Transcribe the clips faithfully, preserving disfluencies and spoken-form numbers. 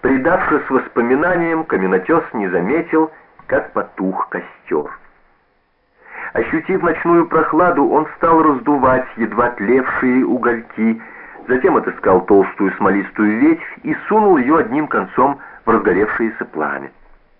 Предавшись воспоминаниям, каменотес не заметил, как потух костер. Ощутив ночную прохладу, он стал раздувать едва тлевшие угольки, затем отыскал толстую смолистую ветвь и сунул ее одним концом в разгоревшееся пламя.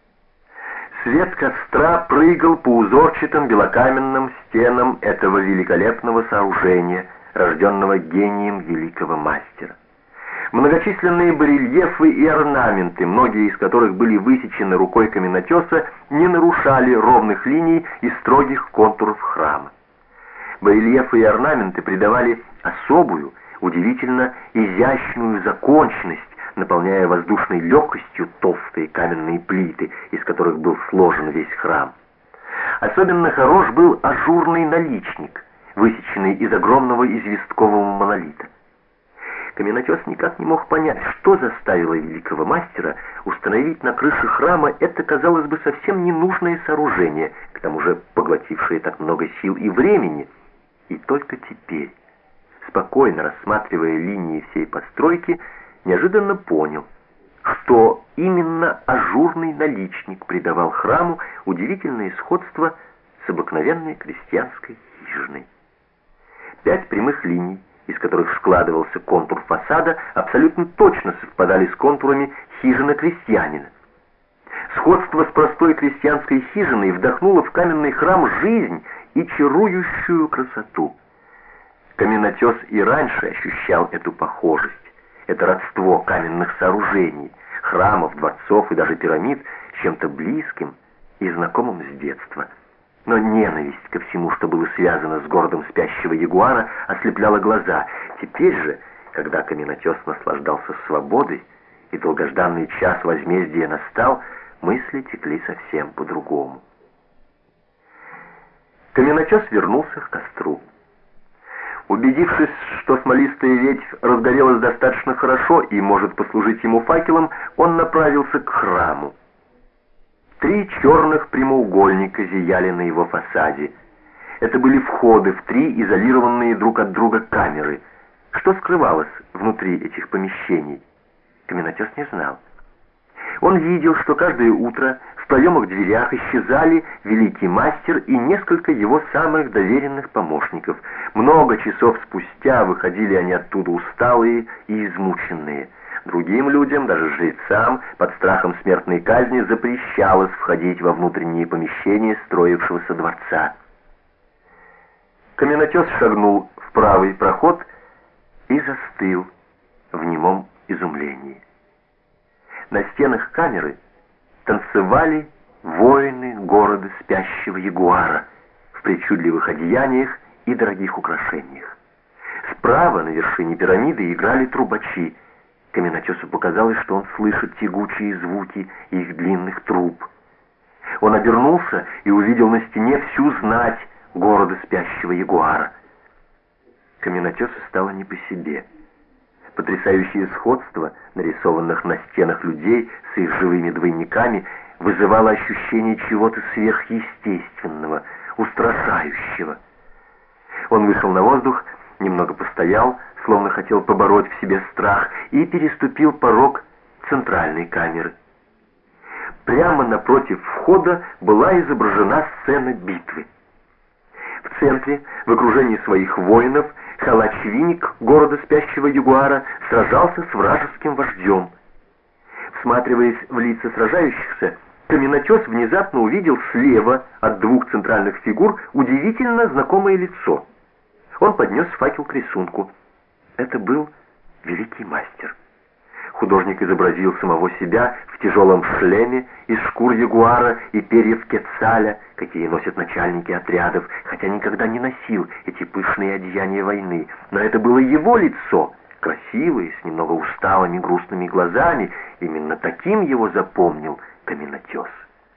Свет костра прыгал по узорчатым белокаменным стенам этого великолепного сооружения, рожденного гением великого мастера. Многочисленные барельефы и орнаменты, многие из которых были высечены рукой каменотеса, не нарушали ровных линий и строгих контуров храма. Барельефы и орнаменты придавали особую, удивительно изящную законченность, наполняя воздушной легкостью толстые каменные плиты, из которых был сложен весь храм. Особенно хорош был ажурный наличник, высеченный из огромного известкового монолита. Каменотес никак не мог понять, что заставило великого мастера установить на крыше храма это, казалось бы, совсем ненужное сооружение, к тому же поглотившее так много сил и времени. И только теперь, спокойно рассматривая линии всей постройки, неожиданно понял, что именно ажурный наличник придавал храму удивительное сходство с обыкновенной крестьянской хижиной. Пять прямых линий, из которых складывался контур фасада, абсолютно точно совпадали с контурами хижины крестьянина. Сходство с простой крестьянской хижиной вдохнуло в каменный храм жизнь и чарующую красоту. Каменотес и раньше ощущал эту похожесть, это родство каменных сооружений, храмов, дворцов и даже пирамид с чем-то близким и знакомым с детства. Но ненависть ко всему, что было связано с городом спящего ягуара, ослепляла глаза. Теперь же, когда каменотес наслаждался свободой и долгожданный час возмездия настал, мысли текли совсем по-другому. Каменотес вернулся к костру. Убедившись, что смолистая ветвь разгорелась достаточно хорошо и может послужить ему факелом, он направился к храму. Три черных прямоугольника зияли на его фасаде. Это были входы в три изолированные друг от друга камеры. Что скрывалось внутри этих помещений, каменотес не знал. Он видел, что каждое утро в проемах-дверях исчезали великий мастер и несколько его самых доверенных помощников. Много часов спустя выходили они оттуда усталые и измученные. Другим людям, даже жрецам, под страхом смертной казни запрещалось входить во внутренние помещения строившегося дворца. Каменотес шагнул в правый проход и застыл в немом изумлении. На стенах камеры танцевали воины города спящего ягуара в причудливых одеяниях и дорогих украшениях. Справа на вершине пирамиды играли трубачи. Каменотесу показалось, что он слышит тягучие звуки их длинных труб. Он обернулся и увидел на стене всю знать города спящего ягуара. Каменотесу стало не по себе. Потрясающее сходство нарисованных на стенах людей с их живыми двойниками вызывало ощущение чего-то сверхъестественного, устрашающего. Он вышел на воздух, немного постоял, словно хотел побороть в себе страх, и переступил порог центральной камеры. Прямо напротив входа была изображена сцена битвы. В центре, в окружении своих воинов, Халач-Виник, города спящего ягуара, сражался с вражеским вождем. Всматриваясь в лица сражающихся, каменотес внезапно увидел слева от двух центральных фигур удивительно знакомое лицо. Он поднес факел к рисунку. Это был великий мастер. Художник изобразил самого себя в тяжелом шлеме из шкур ягуара и перьев кецаля, какие носят начальники отрядов, хотя никогда не носил эти пышные одеяния войны. Но это было его лицо, красивое, с немного усталыми грустными глазами. Именно таким его запомнил каменотес.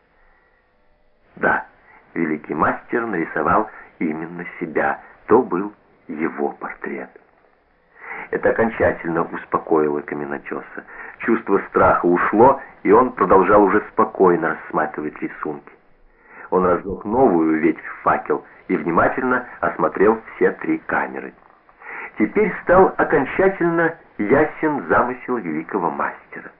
Да, великий мастер нарисовал именно себя. То был его портрет. Это окончательно успокоило каменотеса. Чувство страха ушло, и он продолжал уже спокойно рассматривать рисунки. Он разжег новую ветвь в факел и внимательно осмотрел все три камеры. Теперь стал окончательно ясен замысел великого мастера.